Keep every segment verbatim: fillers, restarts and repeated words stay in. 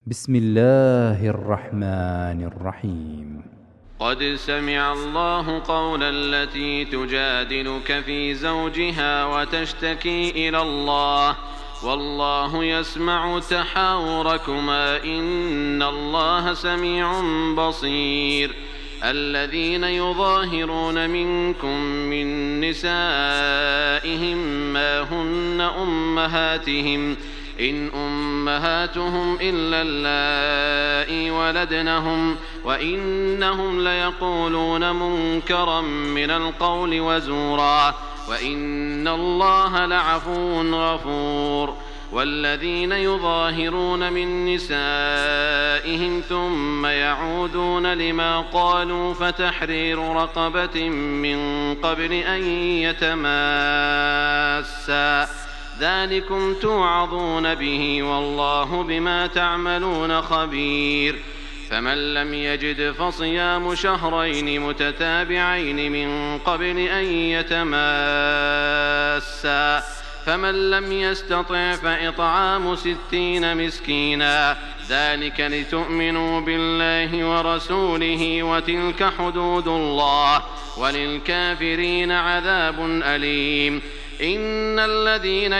بسم الله الرحمن الرحيم. قد سمع الله قول التي تجادلك في زوجها وتشتكي إلى الله والله يسمع تحاوركما إن الله سميع بصير. الذين يظاهرون منكم من نسائهم ما هن أمهاتهم إن أمهاتهم إلا اللائي ولدنهم وإنهم ليقولون منكرا من القول وزورا وإن الله لعفو غفور. والذين يظاهرون من نسائهم ثم يعودون لما قالوا فتحرير رقبة من قبل أن يتماسا ذلكم توعظون به والله بما تعملون خبير. فمن لم يجد فصيام شهرين متتابعين من قبل أن يتماسا فمن لم يستطع فإطعام ستين مسكينا ذلك لتؤمنوا بالله ورسوله وتلك حدود الله وللكافرين عذاب أليم. إن الذين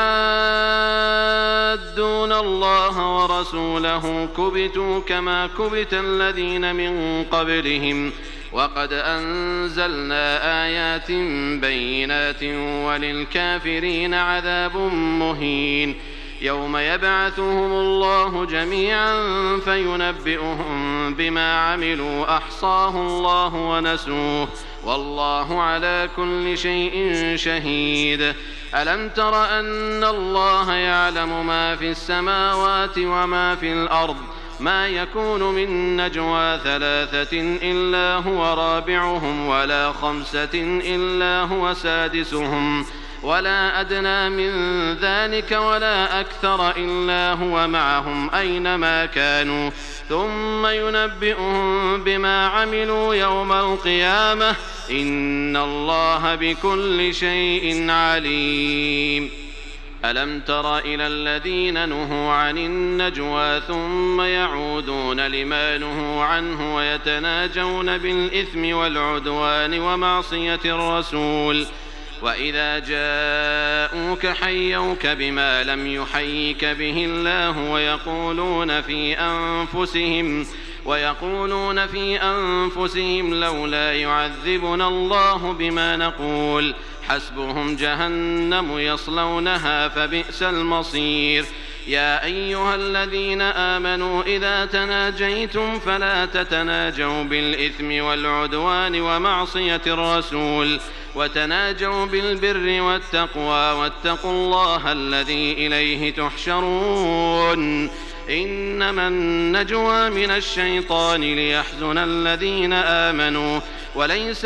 يحادون الله ورسوله كبتوا كما كبت الذين من قبلهم وقد أنزلنا آيات بينات وللكافرين عذاب مهين. يوم يبعثهم الله جميعا فينبئهم بما عملوا أحصاه الله ونسوه والله على كل شيء شهيد. ألم تر أن الله يعلم ما في السماوات وما في الأرض ما يكون من نجوى ثلاثة إلا هو رابعهم ولا خمسة إلا هو سادسهم ولا أدنى من ذلك ولا أكثر إلا هو معهم أينما كانوا ثم ينبئهم بما عملوا يوم القيامة إن الله بكل شيء عليم. ألم تر إلى الذين نهوا عن النجوى ثم يعودون لما نهوا عنه ويتناجون بالإثم والعدوان ومعصية الرسول وإذا جاءوك حيوك بما لم يحيك به الله ويقولون في أنفسهم ويقولون في أنفسهم لولا يعذبنا الله بما نقول حسبهم جهنم يصلونها فبئس المصير. يا أيها الذين آمنوا إذا تناجيتم فلا تتناجوا بالإثم والعدوان ومعصية الرسول وتناجوا بالبر والتقوى واتقوا الله الذي إليه تحشرون. إنما النجوى من الشيطان ليحزن الذين آمنوا وليس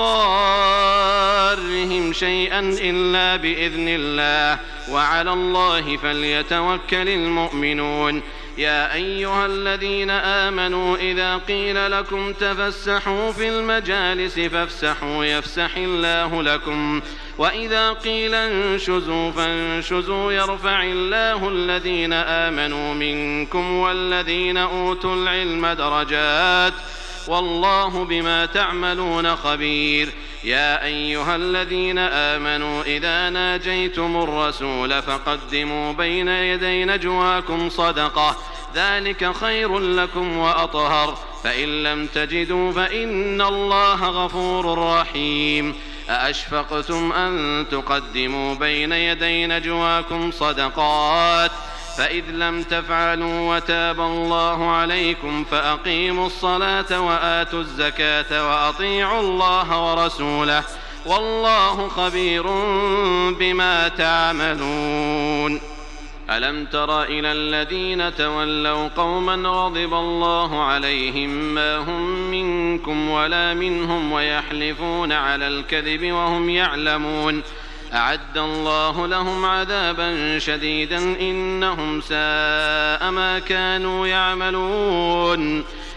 بضارهم شيئا إلا بإذن الله وعلى الله فليتوكل المؤمنون. يا أيها الذين آمنوا إذا قيل لكم تفسحوا في المجالس فافسحوا يفسح الله لكم وإذا قيل انشزوا فانشزوا يرفع الله الذين آمنوا منكم والذين أوتوا العلم درجات والله بما تعملون خبير. يا أيها الذين آمنوا إذا ناجيتم الرسول فقدموا بين يدي نجواكم صدقة ذلك خير لكم وأطهر فإن لم تجدوا فإن الله غفور رحيم. أأشفقتم أن تقدموا بين يدي نجواكم صدقات فإذ لم تفعلوا وتاب الله عليكم فأقيموا الصلاة وآتوا الزكاة وأطيعوا الله ورسوله والله خبير بما تعملون. ألم تر إلى الذين تولوا قوما غضب الله عليهم ما هم منكم ولا منهم ويحلفون على الكذب وهم يعلمون أعد الله لهم عذابا شديدا إنهم ساء ما كانوا يعملون.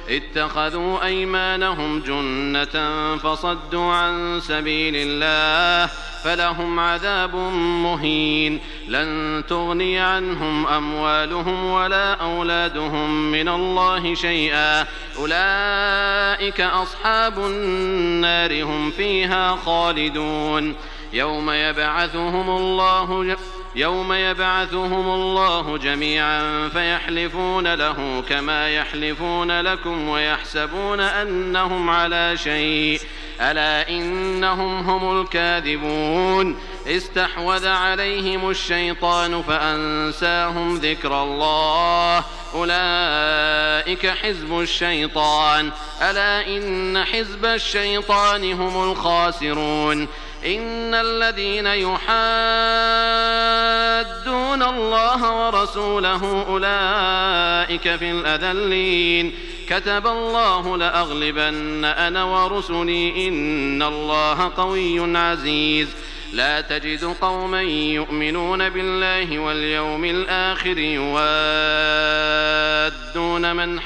اتخذوا أيمانهم جنة فصدوا عن سبيل الله فلهم عذاب مهين لن تغني عنهم أموالهم ولا أولادهم من الله شيئا أولئك أصحاب النار هم فيها خالدون يوم يبعثهم الله يوم يبعثهم الله جميعا فيحلفون له كما يحلفون لكم ويحسبون أنهم على شيء ألا إنهم هم الكاذبون استحوذ عليهم الشيطان فأنساهم ذكر الله أولئك حزب الشيطان ألا إن حزب الشيطان هم الخاسرون إن الذين يحادون الله ورسوله أولئك في الأذلين كتب الله لأغلبن أنا ورسلي إن الله قوي عزيز لا تجد قوما يؤمنون بالله واليوم الآخر يوادون من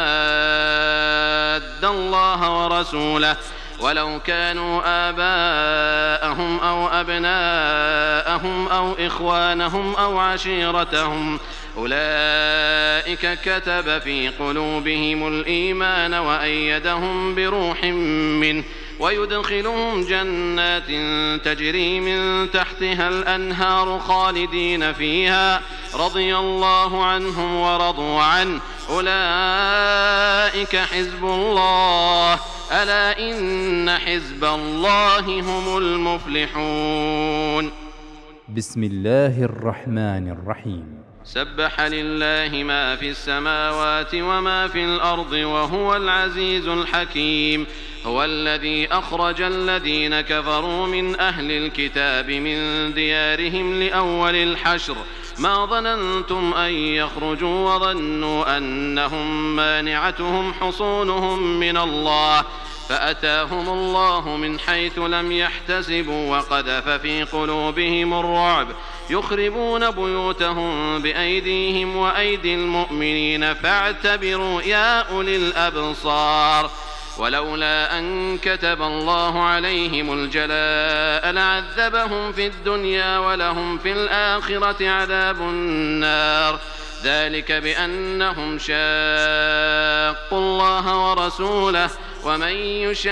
حاد الله ورسوله ولو كانوا آباءهم أو أبناءهم أو إخوانهم أو عشيرتهم أولئك كتب في قلوبهم الإيمان وأيدهم بروح منه ويدخلهم جنات تجري من تحتها الأنهار خالدين فيها رضي الله عنهم ورضوا عنه أولئك حزب الله ألا إن حزب الله هم المفلحون. بسم الله الرحمن الرحيم. سبح لله ما في السماوات وما في الأرض وهو العزيز الحكيم. هو الذي أخرج الذين كفروا من أهل الكتاب من ديارهم لأول الحشر ما ظننتم أن يخرجوا وظنوا أنهم مانعتهم حصونهم من الله فأتاهم الله من حيث لم يحتسبوا وقذف في قلوبهم الرعب يخربون بيوتهم بأيديهم وأيدي المؤمنين فاعتبروا يا أولي الأبصار. ولولا أن كتب الله عليهم الجلاء لعذبهم في الدنيا ولهم في الآخرة عذاب النار ذلك بأنهم شاقوا الله ورسوله ومن يشاق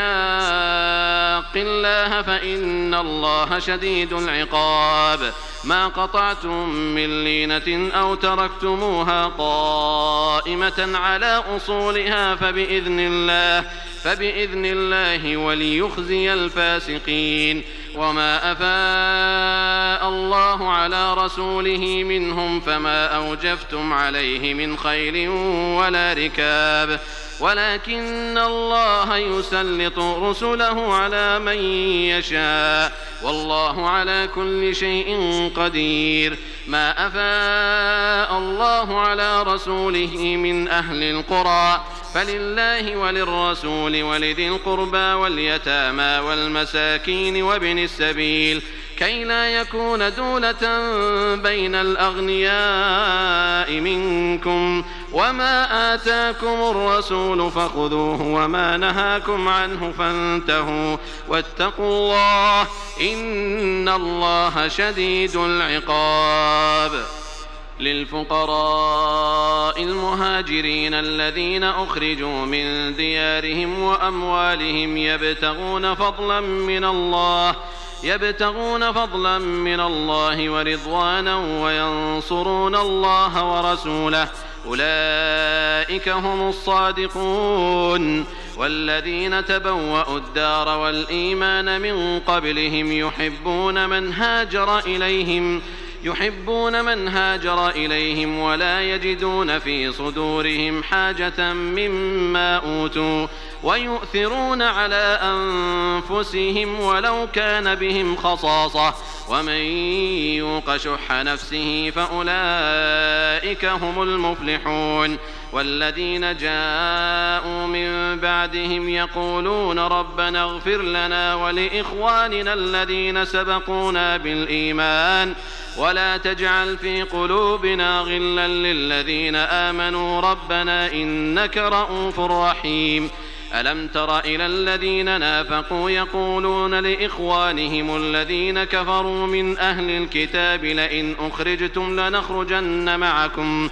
الله فإن الله شديد العقاب. ما قطعتم من لينة أو تركتموها قائمة على أصولها فبإذن الله فبإذن الله وليخزي الفاسقين. وما أفاء الله على رسوله منهم فما أوجفتم عليه من خيل ولا ركاب ولكن الله يسلط رسله على من يشاء والله على كل شيء قدير. ما أفاء الله على رسوله من أهل القرى فلله وللرسول ولذي القربى واليتامى والمساكين وابن السبيل كي لا يكون دولة بين الأغنياء منكم وما آتاكم الرسول فخذوه وما نهاكم عنه فانتهوا واتقوا الله إن الله شديد العقاب. للفقراء المهاجرين الذين أخرجوا من ديارهم وأموالهم يبتغون فضلا من الله يبتغون فضلا من الله ورضوانا وينصرون الله ورسوله أولئك هم الصادقون. والذين تبوأوا الدار والإيمان من قبلهم يحبون من هاجر إليهم يحبون من هاجر إليهم ولا يجدون في صدورهم حاجة مما أوتوا ويؤثرون على أنفسهم ولو كان بهم خصاصة ومن يوق شح نفسه فأولئك هم المفلحون والذين جاءوا من بعدهم يقولون ربنا اغفر لنا ولإخواننا الذين سبقونا بالإيمان ولا تجعل في قلوبنا غلا للذين آمنوا ربنا إنك رؤوف رحيم ألم تر إلى الذين نافقوا يقولون لإخوانهم الذين كفروا من أهل الكتاب لئن أخرجتم لنخرجن معكم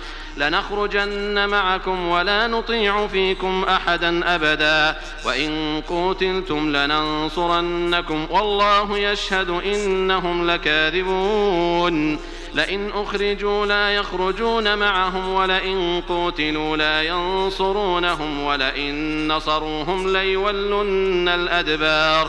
لنخرجن معكم ولا نطيع فيكم أحدا أبدا وإن قوتلتم لننصرنكم والله يشهد إنهم لكاذبون لئن أخرجوا لا يخرجون معهم ولئن قوتلوا لا ينصرونهم ولئن نصروهم ليولن الأدبار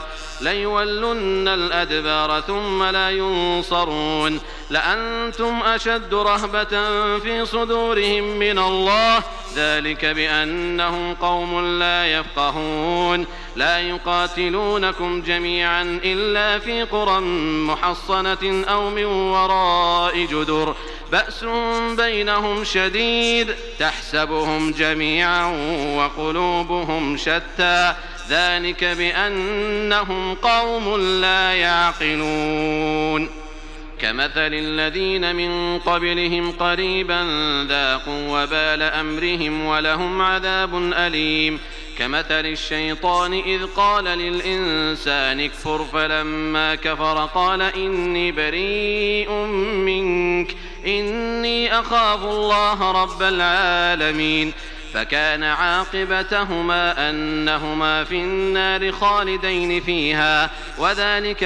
ليولن الأدبار ثم لا ينصرون لأنتم أشد رهبة في صدورهم من الله ذلك بأنهم قوم لا يفقهون لا يقاتلونكم جميعا إلا في قرى محصنة أو من وراء جدر بأس بينهم شديد تحسبهم جميعا وقلوبهم شتى ذلك بأنهم قوم لا يعقلون كمثل الذين من قبلهم قريبا ذاقوا وبال أمرهم ولهم عذاب أليم كمثل الشيطان إذ قال للإنسان اكفر فلما كفر قال إني بريء منك إني أخاف الله رب العالمين فكان عاقبتهما أنهما في النار خالدين فيها وذلك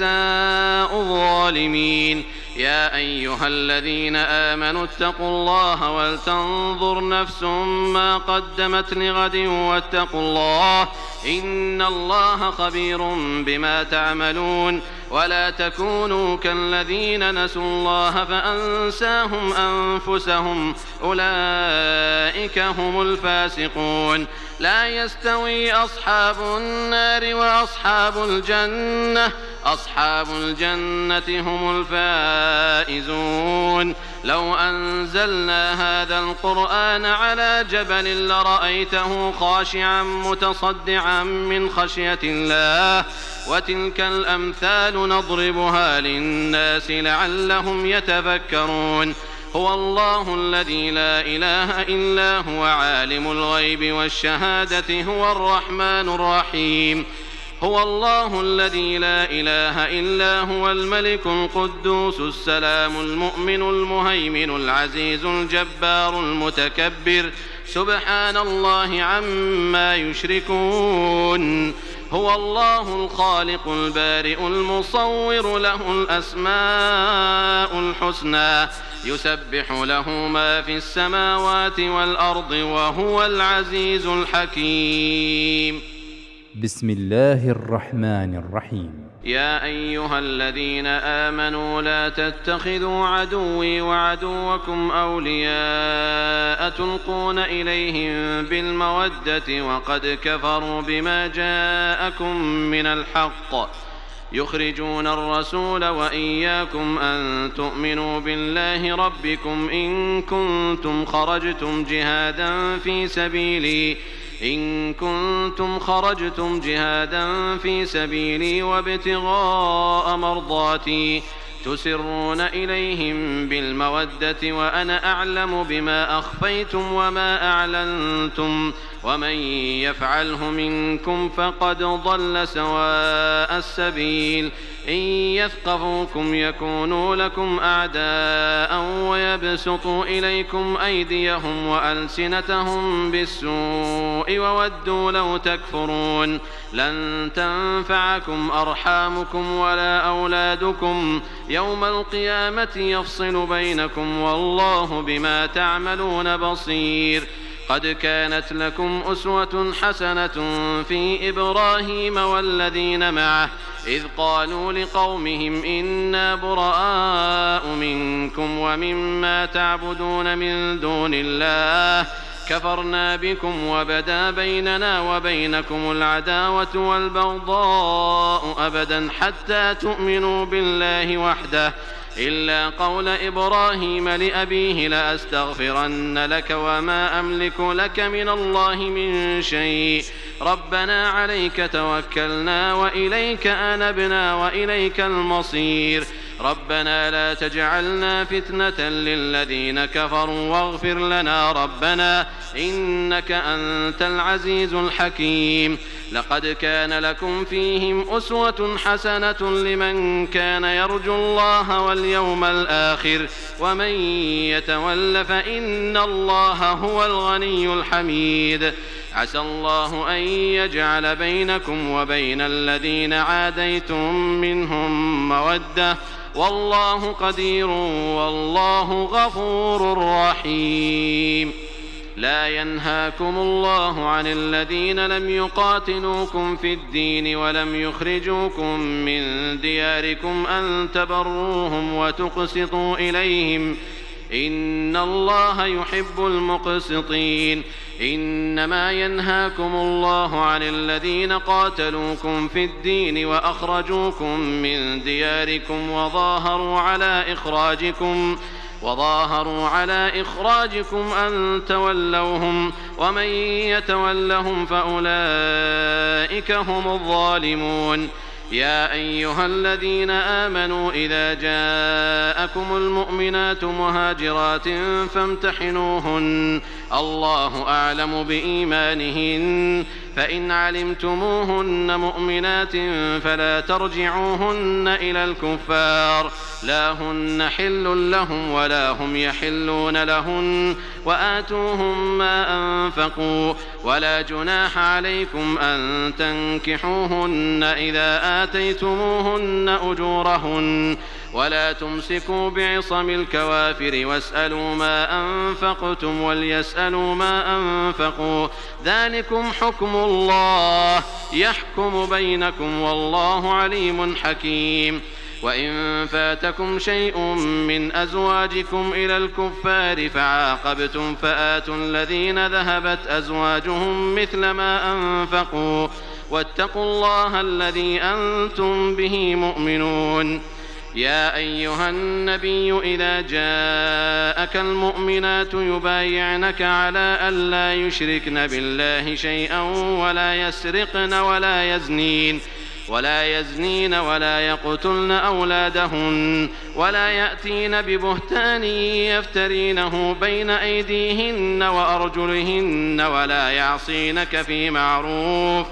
جزاء الظالمين يا أيها الذين آمنوا اتقوا الله ولتنظر نفس ما قدمت لغد واتقوا الله إن الله خبير بما تعملون ولا تكونوا كالذين نسوا الله فأنساهم أنفسهم أولئك هم الفاسقون لا يستوي أصحاب النار وأصحاب الجنة أصحاب الجنة هم الفائزون لو أنزلنا هذا القرآن على جبل لرأيته خاشعا متصدعا من خشية الله وتلك الأمثال نضربها للناس لعلهم يتفكرون هو الله الذي لا إله إلا هو عالم الغيب والشهادة هو الرحمن الرحيم هو الله الذي لا إله إلا هو الملك القدوس السلام المؤمن المهيمن العزيز الجبار المتكبر سبحان الله عما يشركون هو الله الخالق البارئ المصور له الأسماء الحسنى يسبح له ما في السماوات والأرض وهو العزيز الحكيم بسم الله الرحمن الرحيم يا أيها الذين آمنوا لا تتخذوا عدوي وعدوكم أولياء تلقون إليهم بالمودة وقد كفروا بما جاءكم من الحق يخرجون الرسول وإياكم أن تؤمنوا بالله ربكم إن كنتم خرجتم جهادا في سبيلي إن كنتم خرجتم جهادا في سبيلي وابتغاء مرضاتي تسرون إليهم بالمودة وأنا أعلم بما أخفيتم وما أعلنتم ومن يفعله منكم فقد ضل سواء السبيل إن يثقفوكم يكونوا لكم أعداء ويبسطوا إليكم أيديهم وألسنتهم بالسوء وودوا لو تكفرون لن تنفعكم أرحامكم ولا أولادكم يوم القيامة يفصل بينكم والله بما تعملون بصير قد كانت لكم أسوة حسنة في إبراهيم والذين معه إذ قالوا لقومهم إنا براء منكم ومما تعبدون من دون الله كفرنا بكم وبدا بيننا وبينكم العداوة والبغضاء أبدا حتى تؤمنوا بالله وحده إلا قول إبراهيم لأبيه لأستغفرن لك وما أملك لك من الله من شيء ربنا عليك توكلنا وإليك أنبنا وإليك المصير ربنا لا تجعلنا فتنة للذين كفروا واغفر لنا ربنا إنك أنت العزيز الحكيم لقد كان لكم فيهم أسوة حسنة لمن كان يرجو الله واليوم الآخر ومن يتول فإن الله هو الغني الحميد عسى الله أن يجعل بينكم وبين الذين عاديتم منهم مودة والله قدير والله غفور رحيم لا ينهاكم الله عن الذين لم يقاتلوكم في الدين ولم يخرجوكم من دياركم أن تبروهم وتقسطوا إليهم إن الله يحب المقسطين إنما ينهاكم الله عن الذين قاتلوكم في الدين وأخرجوكم من دياركم وظاهروا على إخراجكم وظاهروا على إخراجكم أن تولوهم ومن يتولهم فأولئك هم الظالمون يا أيها الذين آمنوا إذا جاءكم المؤمنات مهاجرات فامتحنوهن الله أعلم بإيمانهن فإن علمتموهن مؤمنات فلا ترجعوهن إلى الكفار لا هن حل لهم ولا هم يحلون لهن وآتوهم ما أنفقوا ولا جناح عليكم أن تنكحوهن إذا آتيتموهن أجورهن ولا تمسكوا بعصم الكوافر واسألوا ما أنفقتم وليسألوا ما أنفقوا ذلكم حكم الله يحكم بينكم والله عليم حكيم وإن فاتكم شيء من أزواجكم إلى الكفار فعاقبتم فآتوا الذين ذهبت أزواجهم مثل ما أنفقوا واتقوا الله الذي أنتم به مؤمنون يا أيها النبي إذا جاءك المؤمنات يبايعنك على ألا يشركن بالله شيئا ولا يسرقن ولا يزنين ولا يزنين ولا يقتلن أولادهن ولا يأتين ببهتان يفترينه بين أيديهن وأرجلهن ولا يعصينك في معروف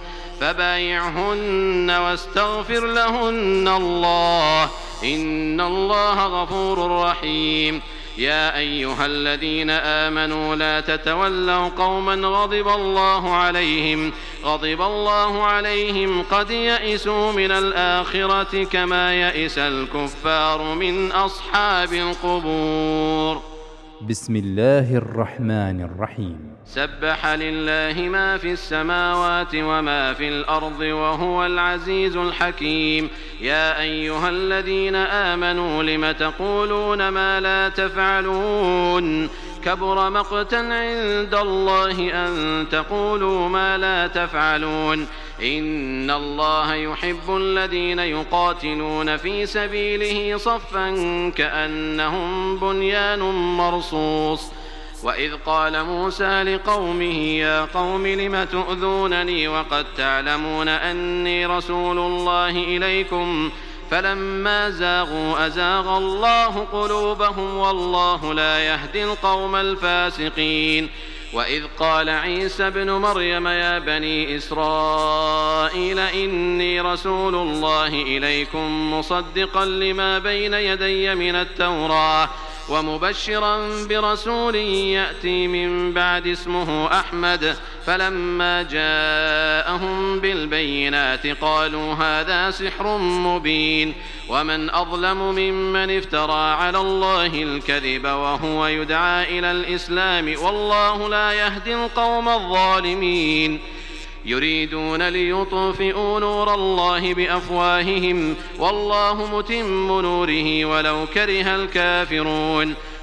فبايعهن واستغفر لهن الله إن الله غفور رحيم يا أيها الذين آمنوا لا تتولوا قوما غضب الله عليهم غضب الله عليهم قد يئسوا من الآخرة كما يئس الكفار من أصحاب القبور بسم الله الرحمن الرحيم سبح لله ما في السماوات وما في الأرض وهو العزيز الحكيم يا أيها الذين آمنوا لم تقولون ما لا تفعلون كبر مقتا عند الله أن تقولوا ما لا تفعلون إن الله يحب الذين يقاتلون في سبيله صفا كأنهم بنيان مرصوص وإذ قال موسى لقومه يا قوم لم تؤذونني وقد تعلمون أني رسول الله إليكم فلما زاغوا أزاغ الله قلوبهم والله لا يهدي القوم الفاسقين وإذ قال عيسى ابن مريم يا بني إسرائيل إني رسول الله إليكم مصدقا لما بين يدي من التوراة ومبشرا برسول يأتي من بعد اسمه أحمد فلما جاءهم بالبينات قالوا هذا سحر مبين ومن أظلم ممن افترى على الله الكذب وهو يدعى إلى الإسلام والله لا يهدي القوم الظالمين يريدون ليطفئوا نور الله بأفواههم والله متم نوره ولو كره الكافرون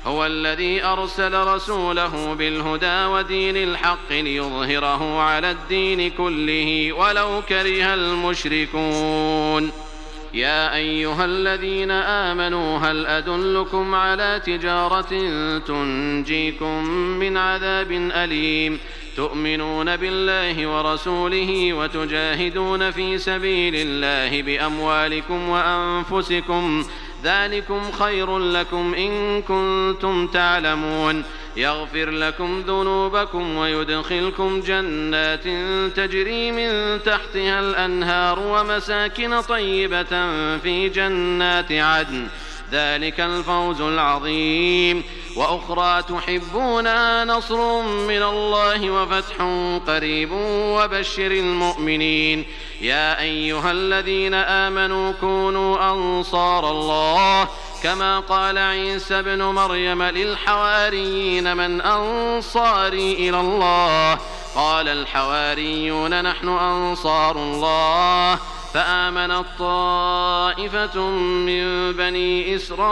هو الذي أرسل رسوله بالهدى ودين الحق ليظهره على الدين كله ولو كره المشركون يا أيها الذين آمنوا هل أدلكم على تجارة تنجيكم من عذاب أليم تؤمنون بالله ورسوله وتجاهدون في سبيل الله بأموالكم وأنفسكم ذلكم خير لكم إن كنتم تعلمون يغفر لكم ذنوبكم ويدخلكم جنات تجري من تحتها الأنهار ومساكن طيبة في جنات عدن ذلك الفوز العظيم وأخرى تحبونها نصر من الله وفتح قريب وبشر المؤمنين يا أيها الذين آمنوا كونوا أنصار الله كما قال عيسى ابن مريم للحواريين من أنصاري إلى الله قال الحواريون نحن أنصار الله فآمنت طائفة من بني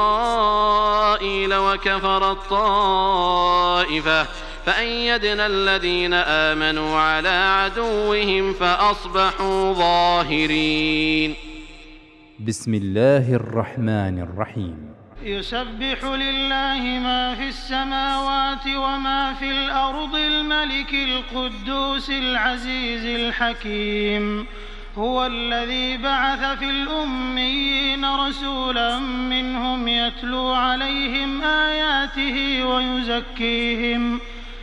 إسرائيل وكفرت طائفة فأيدنا الذين آمنوا على عدوهم فأصبحوا ظاهرين. بسم الله الرحمن الرحيم. يسبح لله ما في السماوات وما في الأرض الملك القدوس العزيز الحكيم هو الذي بعث في الأميين رسولا منهم يتلو عليهم آياته ويزكيهم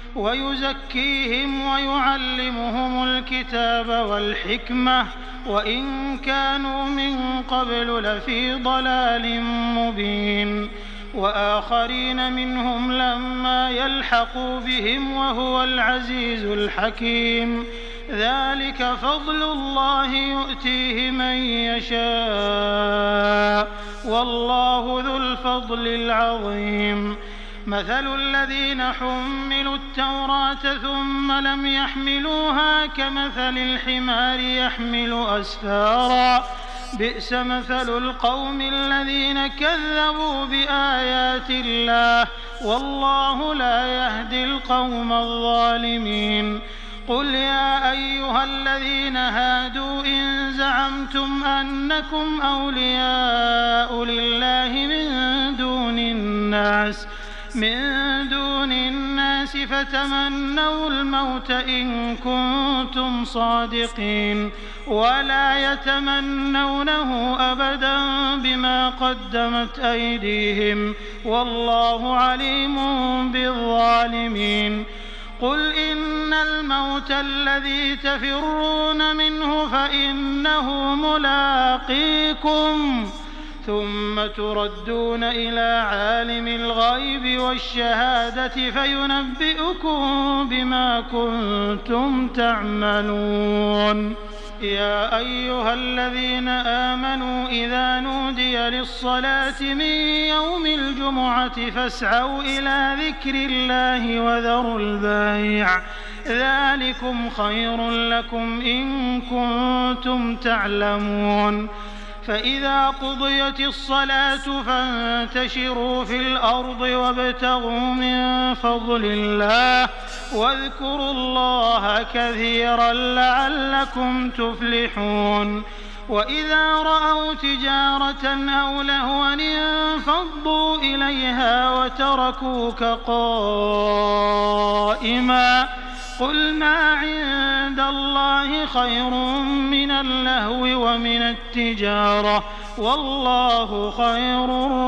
ويزكيهم ويعلمهم الكتاب والحكمة وإن كانوا من قبل لفي ضلال مبين وآخرين منهم لما يلحقوا بهم وهو العزيز الحكيم ذلك فضل الله يؤتيه من يشاء والله ذو الفضل العظيم مثل الذين حملوا التوراة ثم لم يحملوها كمثل الحمار يحمل أسفارا بئس مثل القوم الذين كذبوا بآيات الله والله لا يهدي القوم الظالمين قل يا أيها الذين هادوا إن زعمتم أنكم أولياء لله من دون الناس من دون الناس فتمنوا الموت إن كنتم صادقين ولا يتمنونه أبدا بما قدمت أيديهم والله عليم بالظالمين قل إن الموت الذي تفرون منه فإنه ملاقيكم ثم تردون إلى عالم الغيب والشهادة فينبئكم بما كنتم تعملون يا أيها الذين آمنوا إذا نودي للصلاة من يوم الجمعة فاسعوا إلى ذكر الله وذروا البيع ذلكم خير لكم إن كنتم تعلمون فإذا قضيت الصلاة فانتشروا في الأرض وابتغوا من فضل الله واذكروا الله كثيرا لعلكم تفلحون وإذا رأوا تجارة أو لهوا انفضوا إليها وتركوك قائما قل ما عند الله خير من اللهو ومن التجارة والله خير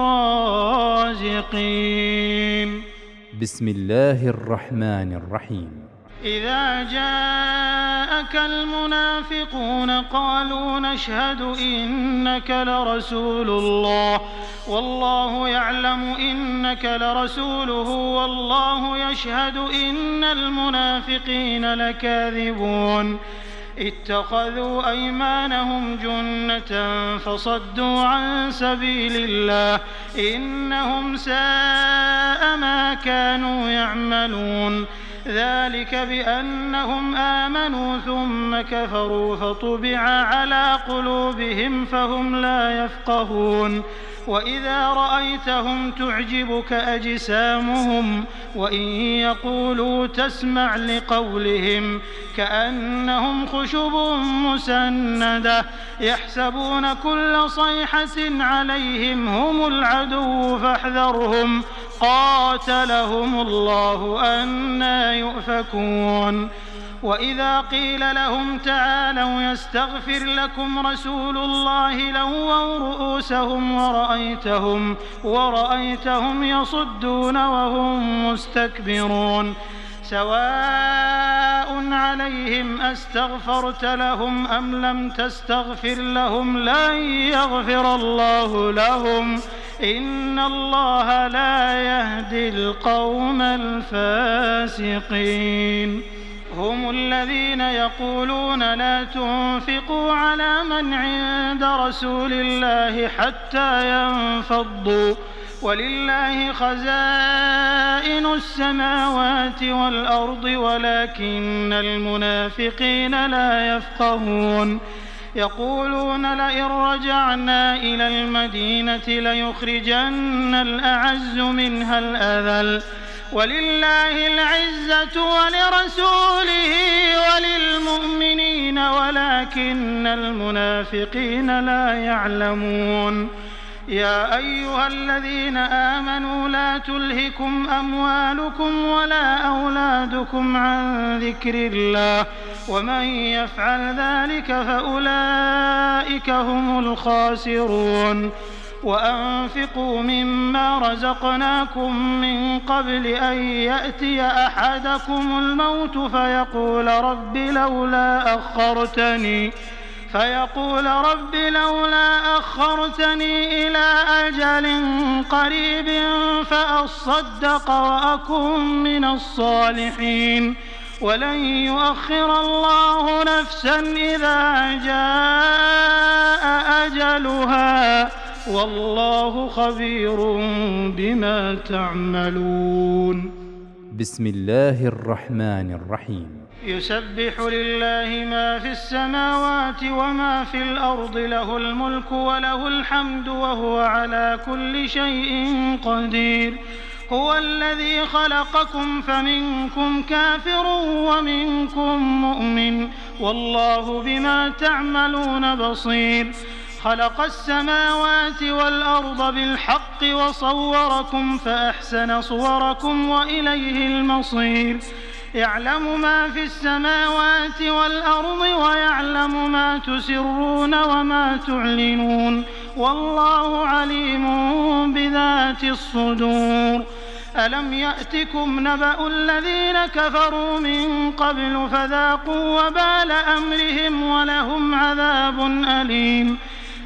الرازقين. بسم الله الرحمن الرحيم. إذا جاءك المنافقون قالوا نشهد إنك لرسول الله والله يعلم إنك لرسوله والله يشهد إن المنافقين لكاذبون اتخذوا أيمانهم جنة فصدوا عن سبيل الله إنهم ساء ما كانوا يعملون ذلك بأنهم آمنوا ثم كفروا فطبع على قلوبهم فهم لا يفقهون وإذا رأيتهم تعجبك أجسامهم وإن يقولوا تسمع لقولهم كأنهم خشب مسندة يحسبون كل صيحة عليهم هم العدو فاحذرهم قاتلهم الله أنى يؤفكون وإذا قيل لهم تعالوا يستغفر لكم رسول الله لووا رؤوسهم ورأيتهم, ورأيتهم يصدون وهم مستكبرون سواء عليهم أستغفرت لهم أم لم تستغفر لهم لن يغفر الله لهم إن الله لا يهدي القوم الفاسقين هم الذين يقولون لا تنفقوا على من عند رسول الله حتى ينفضوا ولله خزائن السماوات والأرض ولكن المنافقين لا يفقهون يقولون لئن رجعنا إلى المدينة ليخرجن الأعز منها الأذل ولله العزة ولرسوله وللمؤمنين ولكن المنافقين لا يعلمون يا أيها الذين آمنوا لا تلهكم أموالكم ولا أولادكم عن ذكر الله ومن يفعل ذلك فأولئك هم الخاسرون وأنفقوا مما رزقناكم من قبل أن يأتي أحدكم الموت فيقول رب لولا أخرتني فيقول رب لولا أخرتني إلى أجل قريب فأصدق وأكن من الصالحين ولن يؤخر الله نفسا إذا جاء أجلها والله خبير بما تعملون بسم الله الرحمن الرحيم يسبح لله ما في السماوات وما في الأرض له الملك وله الحمد وهو على كل شيء قدير هو الذي خلقكم فمنكم كافر ومنكم مؤمن والله بما تعملون بصير خلق السماوات والأرض بالحق وصوركم فأحسن صوركم وإليه المصير يعلم ما في السماوات والأرض ويعلم ما تسرون وما تعلنون والله عليم بذات الصدور ألم يأتكم نبأ الذين كفروا من قبل فذاقوا وبال أمرهم ولهم عذاب أليم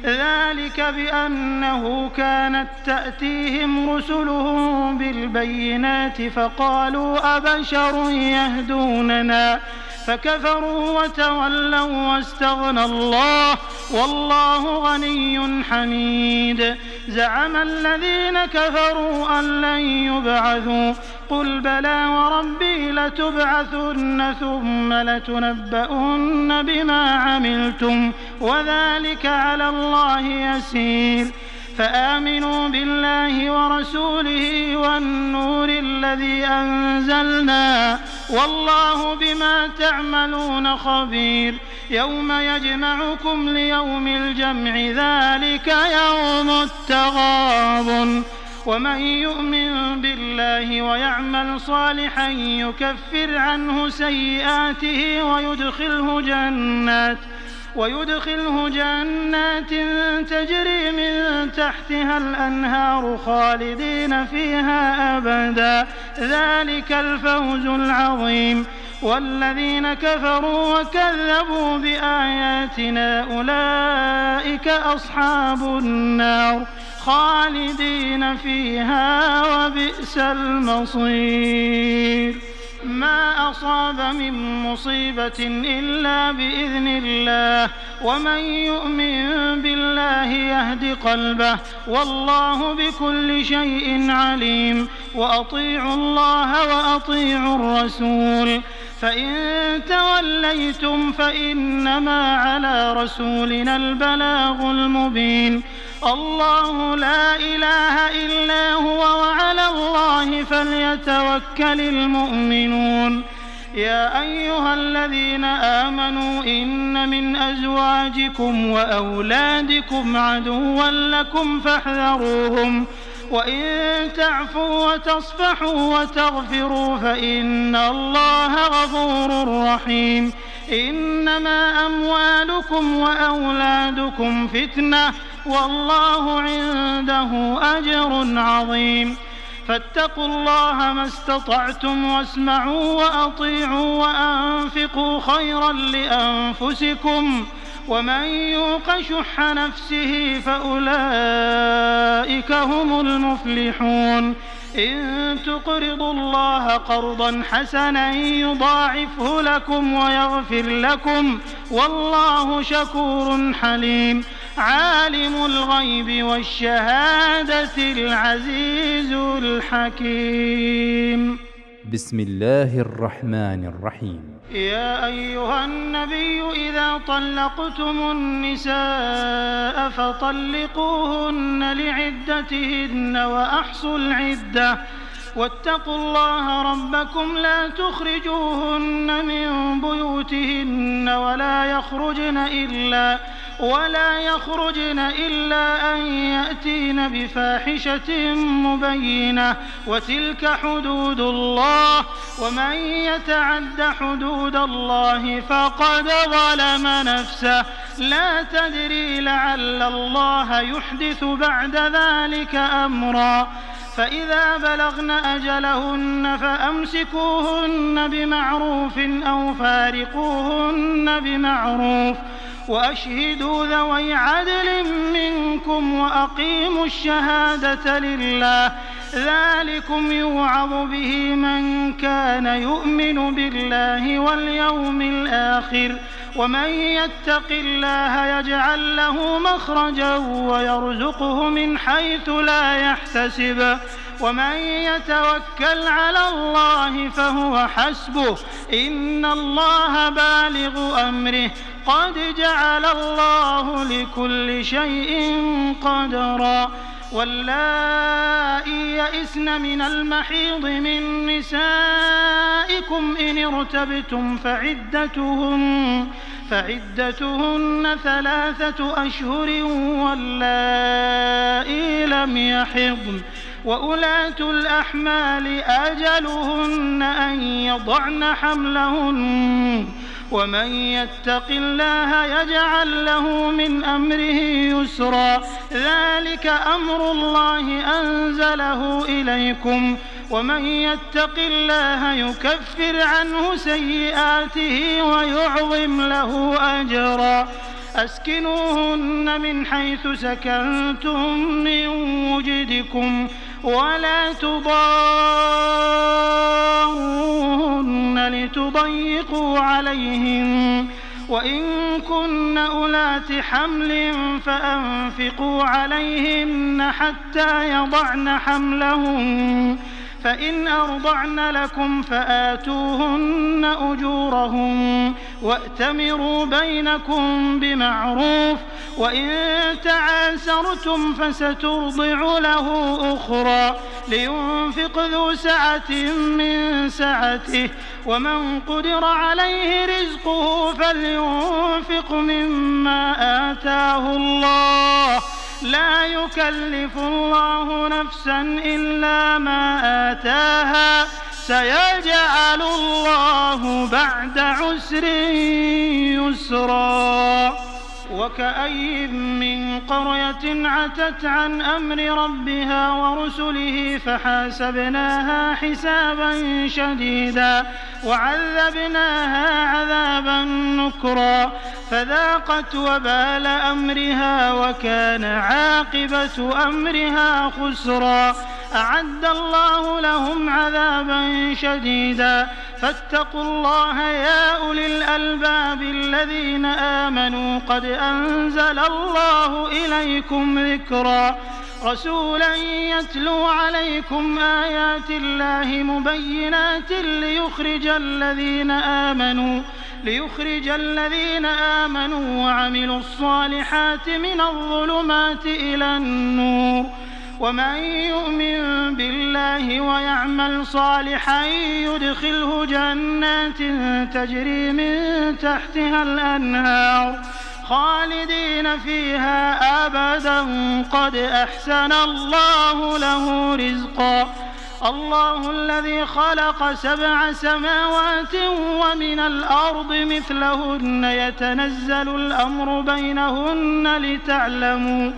ذلك بأنه كانت تأتيهم رسلهم بالبينات فقالوا أبشر يهدوننا فكفروا وتولوا واستغنى الله والله غني حميد زعم الذين كفروا أن لن يبعثوا قل بلى وربي لتبعثن ثم لتنبؤن بما عملتم وذلك على الله يسير فآمنوا بالله ورسوله والنور الذي أنزلنا والله بما تعملون خبير يوم يجمعكم ليوم الجمع ذلك يوم التغابن ومن يؤمن بالله ويعمل صالحا يكفر عنه سيئاته ويدخله جنات ويدخله جنات تجري من تحتها الأنهار خالدين فيها أبدا ذلك الفوز العظيم والذين كفروا وكذبوا بآياتنا أولئك أصحاب النار خالدين فيها وبئس المصير ما أصاب من مصيبة إلا بإذن الله ومن يؤمن بالله يهد قلبه والله بكل شيء عليم وأطيعوا الله وأطيعوا الرسول فإن توليتم فإنما على رسولنا البلاغ المبين الله لا إله إلا هو وعلى الله فليتوكل المؤمنون يا أيها الذين آمنوا إن من أزواجكم وأولادكم عدوا لكم فاحذروهم وإن تعفوا وتصفحوا وتغفروا فإن الله غفور رحيم إنما أموالكم وأولادكم فتنة والله عنده أجر عظيم فاتقوا الله ما استطعتم واسمعوا وأطيعوا وأنفقوا خيرا لأنفسكم ومن يوق شح نفسه فأولئك هم المفلحون إن تقرضوا الله قرضا حسنا يضاعفه لكم ويغفر لكم والله شكور حليم عالم الغيب والشهادة العزيز الحكيم بسم الله الرحمن الرحيم يا أيها النبي إذا طلقتم النساء فطلقوهن لعدتهن وأحصوا العدة واتقوا الله ربكم لا تخرجوهن من بيوتهن ولا يخرجن إلا ولا يخرجن إلا أن يأتين بفاحشة مبينة وتلك حدود الله ومن يتعد حدود الله فقد ظلم نفسه لا تدري لعل الله يحدث بعد ذلك أمرا فإذا بلغن أجلهن فأمسكوهن بمعروف أو فارقوهن بمعروف وأشهدوا ذوي عدل منكم وأقيموا الشهادة لله ذلكم يوعظ به من كان يؤمن بالله واليوم الآخر ومن يتق الله يجعل له مخرجا ويرزقه من حيث لا يحتسب ومن يتوكل على الله فهو حسبه إن الله بالغ أمره قد جعل الله لكل شيء قدرا واللائي يئسن من المحيض من نسائكم إن ارتبتم فعدتهن فعدتهن ثلاثة أشهر واللائي لم يحضن وأولاة الأحمال أجلهن أن يضعن حملهن ومن يتق الله يجعل له من أمره يسرا ذلك أمر الله أنزله إليكم ومن يتق الله يكفر عنه سيئاته ويعظم له أجرا أسكنوهن من حيث سكنتم من وجدكم ولا تضاروهن لتضيقوا عليهن وإن كن أولات حمل فأنفقوا عليهن حتى يضعن حملهن فإن أرضعن لكم فآتوهن أجورهن وأتمروا بينكم بمعروف وإن تعاسرتم فسترضع له أخرى لينفق ذو سعة من سعته ومن قدر عليه رزقه فلينفق مما آتاه الله لا يكلف الله نفسا إلا ما آتاها سيجعل الله بعد عسر يسرا وكأي من قرية عتت عن أمر ربها ورسله فحاسبناها حسابا شديدا وعذبناها عذابا نكرا فذاقت وبال أمرها وكان عاقبة أمرها خسرا أعد الله لهم عذابا شديدا. فاتقوا الله يا أولي الألباب الذين آمنوا قد أنزل الله إليكم ذكرا رسولا يتلو عليكم آيات الله مبينات ليخرج الذين آمنوا ليخرج الذين آمنوا وعملوا الصالحات من الظلمات إلى النور. ومن يؤمن بالله ويعمل صالحا يدخله جنات تجري من تحتها الأنهار خالدين فيها أبدا قد أحسن الله له رزقا. الله الذي خلق سبع سماوات ومن الأرض مثلهن يتنزل الأمر بينهن لتعلموا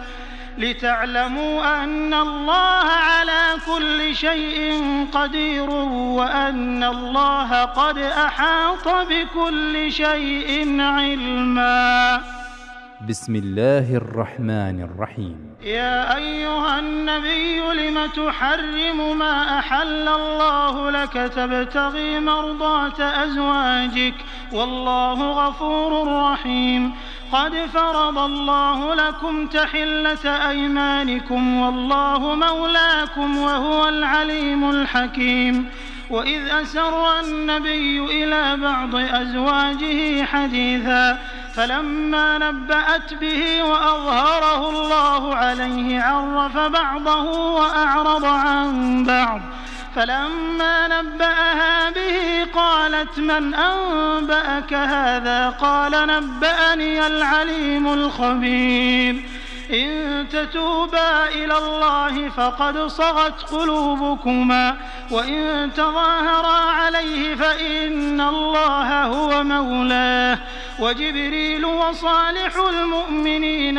لتعلموا أن الله على كل شيء قدير وأن الله قد أحاط بكل شيء علما. بسم الله الرحمن الرحيم. يا أيها النبي لم تحرم ما أحل الله لك تبتغي مرضات أزواجك والله غفور رحيم. قد فرض الله لكم تحلة أيمانكم والله مولاكم وهو العليم الحكيم. وإذ أسر النبي إلى بعض أزواجه حديثا فلما نبأت به وأظهره الله عليه عرف بعضه وأعرض عن بعض. فلما نبأها به قالت من أنبأك هذا قال نبأني العليم الخبير. إن تتوبا إلى الله فقد صغت قلوبكما وإن تظاهرا عليه فإن الله هو مولاه وجبريل وصالح المؤمنين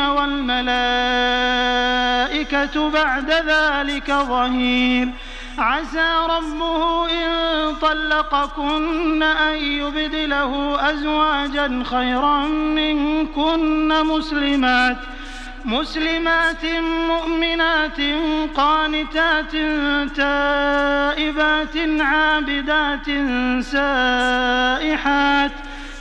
والملائكة بعد ذلك ظهير. عسى ربه إن طلقكن أن يبدله أزواجا خيرا منكن مسلمات مسلمات مؤمنات قانتات تائبات عابدات سائحات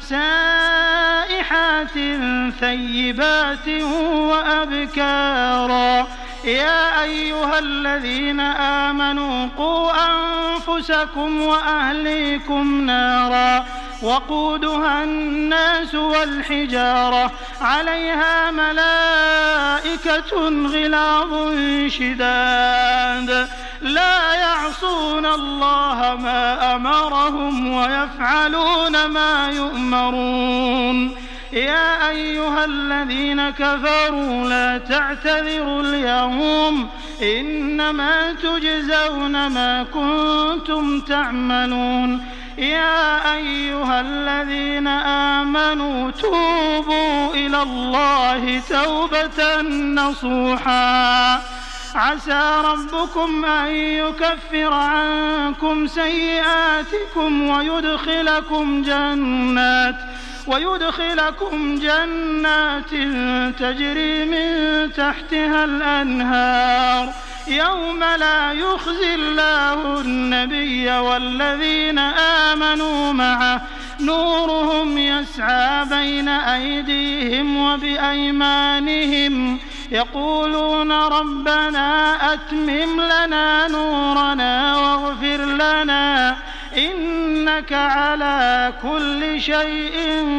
سائحات ثيبات وأبكارا. يا أيها الذين آمنوا قوا أنفسكم وأهليكم نارا وقودها الناس والحجارة عليها ملائكة غلاظ شداد لا يعصون الله ما أمرهم ويفعلون ما يؤمرون. يا أيها الذين كفروا لا تعتذروا اليوم إنما تجزون ما كنتم تعملون. يا أيها الذين آمنوا توبوا إلى الله توبة نصوحا عسى ربكم أن يكفر عنكم سيئاتكم ويدخلكم جنات ويدخلكم جنات تجري من تحتها الأنهار يوم لا يخزي الله النبي والذين آمنوا معه نورهم يسعى بين أيديهم وبأيمانهم يقولون ربنا أتمم لنا نورنا واغفر لنا إنك على كل شيء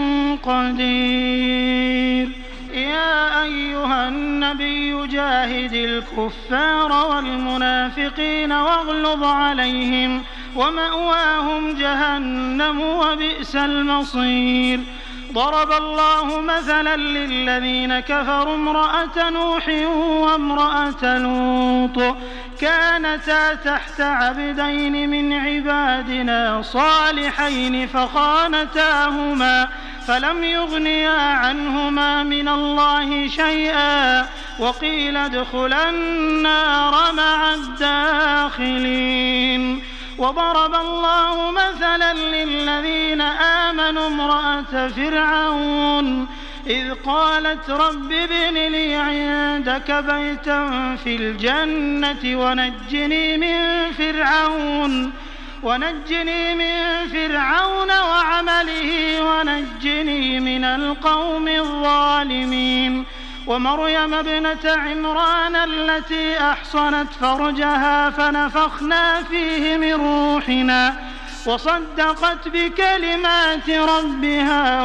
قدير. يا أيها النبي جاهد الكفار والمنافقين واغلظ عليهم ومأواهم جهنم وبئس المصير. ضرب الله مثلا للذين كفروا امرأة نوح وامرأة لوط كانتا تحت عبدين من عبادنا صالحين فخانتاهما فلم يغنيا عنهما من الله شيئا وقيل ادخلا النار مع الداخلين. وضرب الله مثلا للذين آمنوا امرأة فرعون إذ قالت رب ابن لي عندك بيتا في الجنة ونجني من فرعون ونجني من فرعون وعمله ونجني من القوم الظالمين ومريم ابنة عمران التي أحصنت فرجها فنفخنا فيه من روحنا وصدقت بكلمات ربها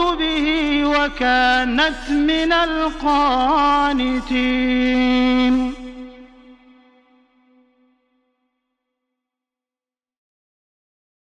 وكتبه وكانت من القانتين.